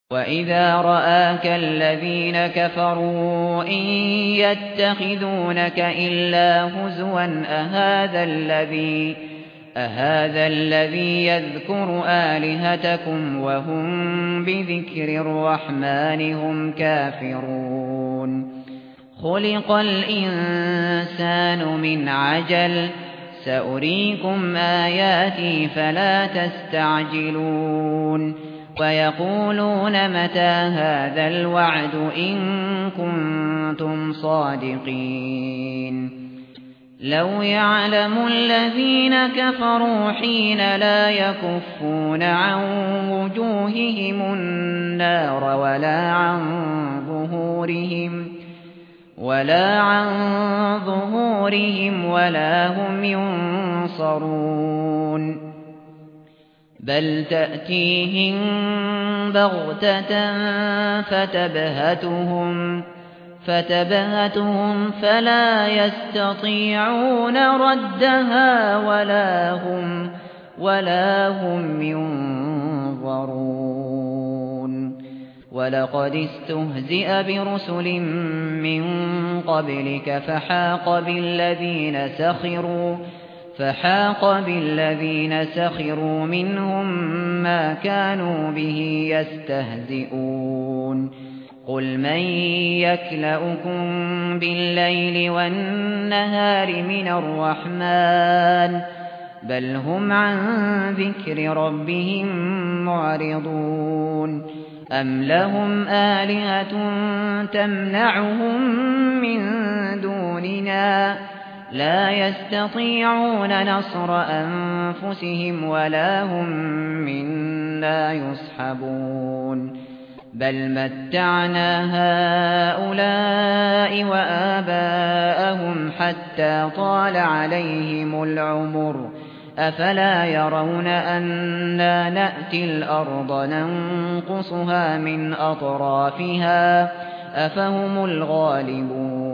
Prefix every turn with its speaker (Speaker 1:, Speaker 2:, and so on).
Speaker 1: وَإِذَا رَآكَ الَّذِينَ كَفَرُوا إِن يَتَّخِذُونَكَ إِلَّا هُزُوًا أَهَٰذَا الَّذِي يَذْكُرُ آلِهَتَكُمْ وَهُم بِذِكْرِ الرَّحْمَٰنِ هُمْ كَافِرُونَ خُلِقَ الْإِنسَانُ مِنْ عَجَلٍ ۚ سَأُرِيكُمْ آيَاتِي فَلَا تَسْتَعْجِلُونِ وَيَقُولُونَ مَتَىٰ هَٰذَا الْوَعْدُ إِن كُنتُمْ صَادِقِينَ لَوْ يَعْلَمُ الَّذِينَ كَفَرُوا حِينَ لَا يَكُفُّونَ عَن وُجُوهِهِمُ النَّارَ وَلَا عَن ظُهُورِهِمْ وَلَا هُمْ يُنصَرُونَ بَلْ تَأْتِيهِم بَغْتَةً فَتَبْهَتُهُمْ فَلَا يَسْتَطِيعُونَ رَدَّهَا وَلَا هُمْ يُنظَرُونَ وَلَقَدِ اسْتُهْزِئَ بِرُسُلٍ مِّن قَبْلِكَ فَحَاقَ بِالَّذِينَ سَخِرُوا مِنْهُم مَّا كَانُوا بِهِ يَسْتَهْزِئُونَ قُلْ مَن يَكْلَؤُكُم بِاللَّيْلِ وَالنَّهَارِ مِنَ الرَّحْمَٰنِ بَلْ هُمْ عَن ذِكْرِ رَبِّهِم مُّعْرِضُونَ أَمْ لَهُمْ آلِهَةٌ تَمْنَعُهُم مِّن دُونِنَا ۚ لَا يَسْتَطِيعُونَ نَصْرَ أَنفُسِهِمْ وَلَا هُم مِّنَّا يُصْحَبُونَ بَلْ مَتَّعْنَا هَٰؤُلَاءِ وَآبَاءَهُمْ حَتَّىٰ طَالَ عَلَيْهِمُ الْعُمُرُ أَفَلَا يَرَوْنَ أَنَّا نَأْتِي الْأَرْضَ نَنقُصُهَا مِنْ أَطْرَافِهَا ۚ أَفَهُمُ الْغَالِبُونَ